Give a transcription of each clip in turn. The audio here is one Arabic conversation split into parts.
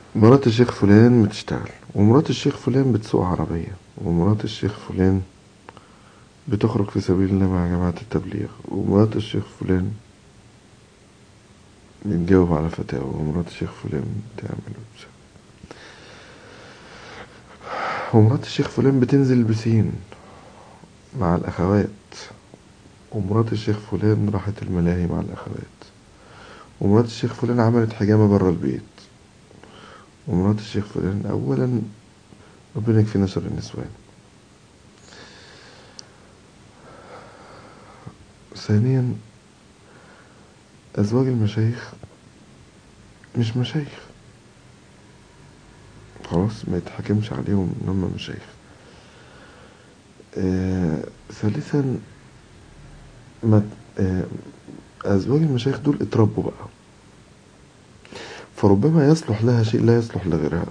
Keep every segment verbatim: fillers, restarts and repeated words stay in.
مرات الشيخ فلان بتشتغل، ومرات الشيخ فلان بتسوق عربية، ومرات الشيخ فلان بتخرج في سبيل الله مع جماعة التبليغ، ومرات الشيخ فلان بتجاوب على فتاوى، ومرات الشيخ فلان بتعمل وبتسوي، ومرات الشيخ فلان بتنزل البسين مع الأخوات، ومرات الشيخ فلان راحت الملاهي مع الأخوات، ومرات الشيخ فلان عملت حجامة برا البيت، ومرات الشيخ فلان أولا ربنا يكفينا شر النسوان. ثانيا أزواج المشايخ مش مشايخ، خلاص ما يتحكمش عليهم ان هم مشايخ. آه ثالثا ما آه أزواج المشايخ دول اتربوا بقى، فربما يصلح لها شيء لا يصلح لغيرها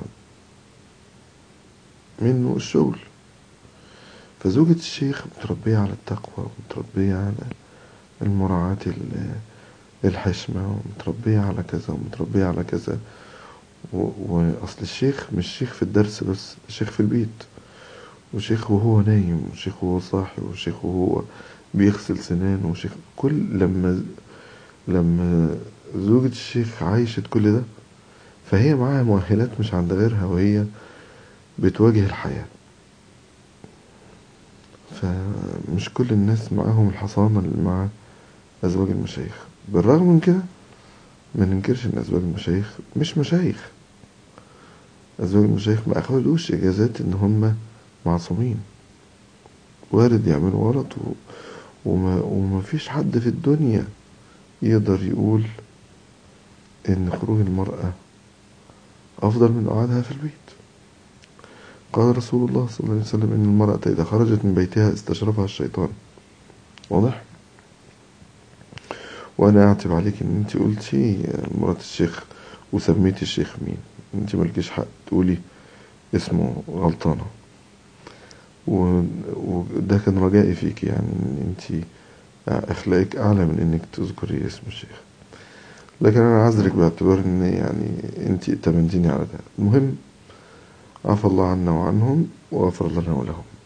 منه الشغل. فزوجة الشيخ متربية على التقوى، ومتربية على المراعاة الحشمة، ومتربية على كذا ومتربية على كذا. وأصل الشيخ مش شيخ في الدرس بس، شيخ في البيت، وشيخ وهو نايم، وشيخ وهو صاحي، وشيخ وهو بيغسل سنانه، وشيخ كل لما لما زوجة الشيخ عايشت كل ده، فهي معاها مؤهلات مش عند غيرها، وهي بتواجه الحياة. فمش كل الناس معاهم الحصانة اللي مع أزواج المشايخ. بالرغم من كده ما ننكرش ان أزواج المشايخ مش مشايخ. أزواج المشايخ ما أخدوش إجازات ان هم معصومين، وارد يعملوا غلط، و... وما... وما فيش حد في الدنيا يقدر يقول ان خروج المرأة افضل من قعدها في البيت. قال رسول الله صلى الله عليه وسلم ان المرأة اذا خرجت من بيتها استشرفها الشيطان. واضح؟ وانا اعتب عليك ان انت قلتي مرات الشيخ وسميتي الشيخ مين. انت ملكيش حق تقولي اسمه، غلطانة. وده كان رجائي فيك، يعني ان انت اخلاقك اعلى من انك تذكري اسم الشيخ. لكن انا عذرك باعتبار ان يعني انت اتمنتيني على ده. المهم عفى الله عنا وعنهم وغفر لنا ولهم.